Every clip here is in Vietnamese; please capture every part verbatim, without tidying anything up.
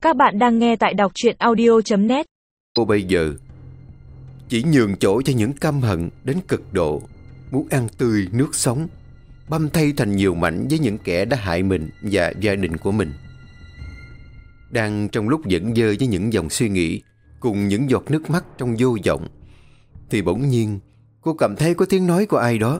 Các bạn đang nghe tại đọc truyện audio chấm net. Cô bây giờ chỉ nhường chỗ cho những căm hận đến cực độ, muốn ăn tươi nước sống, băm thây thành nhiều mảnh với những kẻ đã hại mình và gia đình của mình. Đang trong lúc giận dơ với những dòng suy nghĩ cùng những giọt nước mắt trong vô vọng, thì bỗng nhiên cô cảm thấy có tiếng nói của ai đó.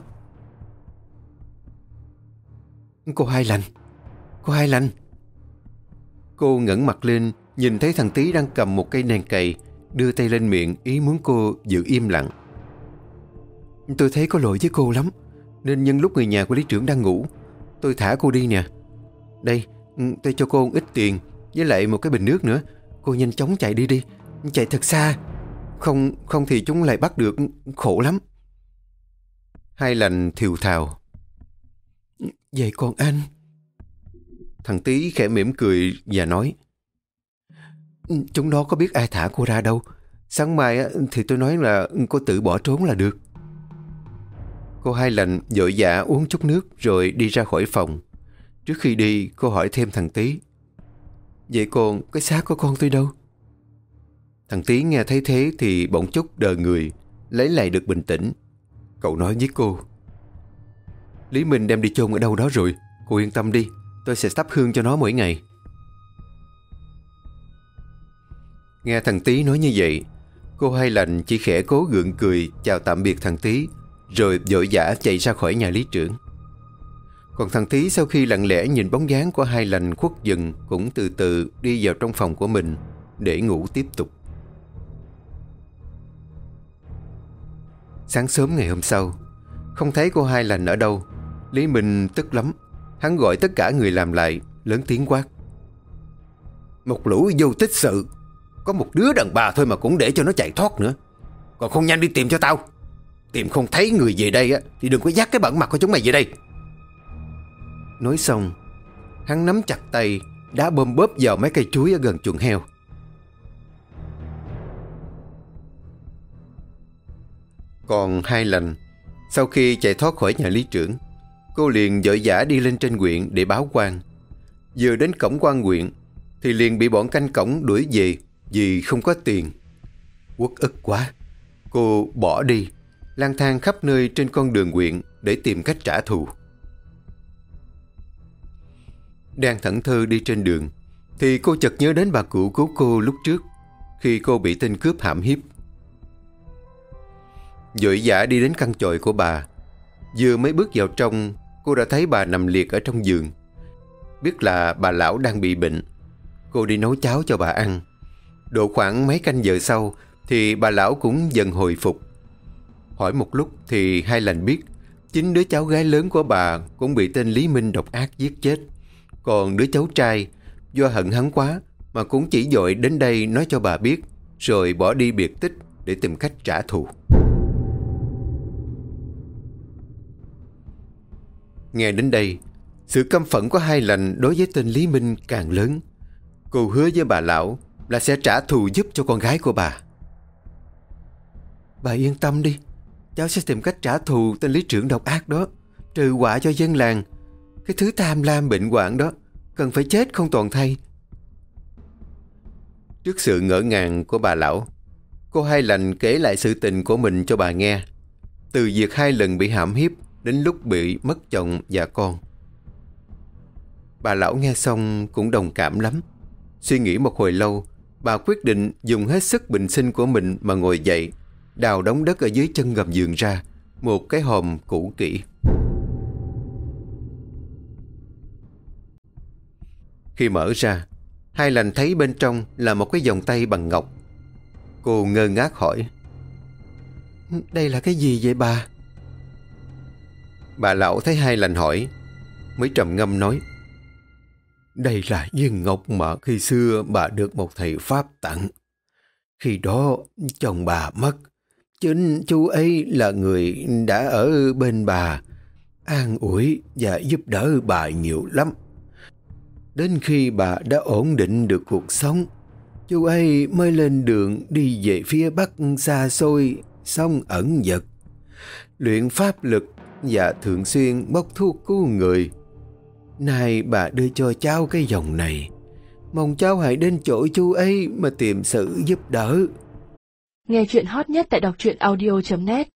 Cô Hai Lành, cô Hai Lành. Cô ngẩng mặt lên, nhìn thấy thằng Tý đang cầm một cây nền cày, đưa tay lên miệng ý muốn cô giữ im lặng. Tôi thấy có lỗi với cô lắm, nên nhân lúc người nhà của lý trưởng đang ngủ, tôi thả cô đi nè. Đây, tôi cho cô một ít tiền với lại một cái bình nước nữa. Cô nhanh chóng chạy đi đi, chạy thật xa, Không không thì chúng lại bắt được, khổ lắm. Hai Lành thều thào. Vậy còn anh? Thằng Tý khẽ mỉm cười và nói, chúng nó có biết ai thả cô ra đâu. Sáng mai thì tôi nói là cô tự bỏ trốn là được. Cô Hai Lành vội vã uống chút nước rồi đi ra khỏi phòng. Trước khi đi, cô hỏi thêm thằng Tý, vậy còn cái xác của con tôi đâu? Thằng Tý nghe thấy thế thì bỗng chốc đờ người, lấy lại được bình tĩnh. Cậu nói với cô, Lý Minh đem đi chôn ở đâu đó rồi, cô yên tâm đi, tôi sẽ thắp hương cho nó mỗi ngày. Nghe thằng Tý nói như vậy, cô Hai Lành chỉ khẽ cố gượng cười chào tạm biệt thằng Tý, rồi vội vã chạy ra khỏi nhà lý trưởng. Còn thằng Tý sau khi lặng lẽ nhìn bóng dáng của Hai Lành khuất dần, cũng từ từ đi vào trong phòng của mình để ngủ tiếp tục. Sáng sớm ngày hôm sau, không thấy cô Hai Lành ở đâu. Lý Minh tức lắm. Hắn gọi tất cả người làm lại, lớn tiếng quát, một lũ vô tích sự, có một đứa đàn bà thôi mà cũng để cho nó chạy thoát nữa. Còn không nhanh đi tìm cho tao. Tìm không thấy người về đây á thì đừng có dắt cái bẩn mặt của chúng mày về đây. Nói xong, hắn nắm chặt tay, đá bơm bóp vào mấy cây chuối ở gần chuồng heo. Còn Hai Lành, sau khi chạy thoát khỏi nhà lý trưởng, cô liền vội vã đi lên trên huyện để báo quan. Vừa đến cổng quan huyện thì liền bị bọn canh cổng đuổi về vì không có tiền. Uất ức quá, cô bỏ đi, lang thang khắp nơi trên con đường huyện để tìm cách trả thù. Đang thẫn thờ đi trên đường thì cô chợt nhớ đến bà cụ cứu cô lúc trước khi cô bị tên cướp hãm hiếp. Vội vã đi đến căn chòi của bà. Vừa mới bước vào trong, cô đã thấy bà nằm liệt ở trong giường. Biết là bà lão đang bị bệnh, cô đi nấu cháo cho bà ăn. Độ khoảng mấy canh giờ sau thì bà lão cũng dần hồi phục. Hỏi một lúc thì Hai Lành biết chính đứa cháu gái lớn của bà cũng bị tên Lý Minh độc ác giết chết. Còn đứa cháu trai do hận hắn quá mà cũng chỉ vội đến đây nói cho bà biết, rồi bỏ đi biệt tích để tìm cách trả thù. Nghe đến đây, sự căm phẫn của Hai Lành đối với tên Lý Minh càng lớn. Cô hứa với bà lão là sẽ trả thù giúp cho con gái của bà. Bà yên tâm đi, cháu sẽ tìm cách trả thù tên lý trưởng độc ác đó, trừ họa cho dân làng. Cái thứ tham lam bệnh hoạn đó cần phải chết không toàn thay. Trước sự ngỡ ngàng của bà lão, cô Hai Lành kể lại sự tình của mình cho bà nghe, từ việc hai lần bị hãm hiếp đến lúc bị mất chồng và con. Bà lão nghe xong cũng đồng cảm lắm. Suy nghĩ một hồi lâu, bà quyết định dùng hết sức bình sinh của mình mà ngồi dậy, đào đống đất ở dưới chân gầm giường ra một cái hòm cũ kỹ. Khi mở ra, Hai Lành thấy bên trong là một cái vòng tay bằng ngọc. Cô ngơ ngác hỏi, đây là cái gì vậy bà? Bà lão thấy Hai Lành hỏi mới trầm ngâm nói, đây là viên ngọc mà khi xưa bà được một thầy Pháp tặng. Khi đó chồng bà mất, chính chú ấy là người đã ở bên bà, an ủi và giúp đỡ bà nhiều lắm. Đến khi bà đã ổn định được cuộc sống, chú ấy mới lên đường đi về phía Bắc xa xôi, sống ẩn dật, luyện pháp lực và thường xuyên bốc thuốc cứu người. Nay bà đưa cho cháu cái vòng này, Mong cháu hãy đến chỗ chú ấy mà tìm sự giúp đỡ. Nghe chuyện hot nhất tại đọc truyện audio chấm net.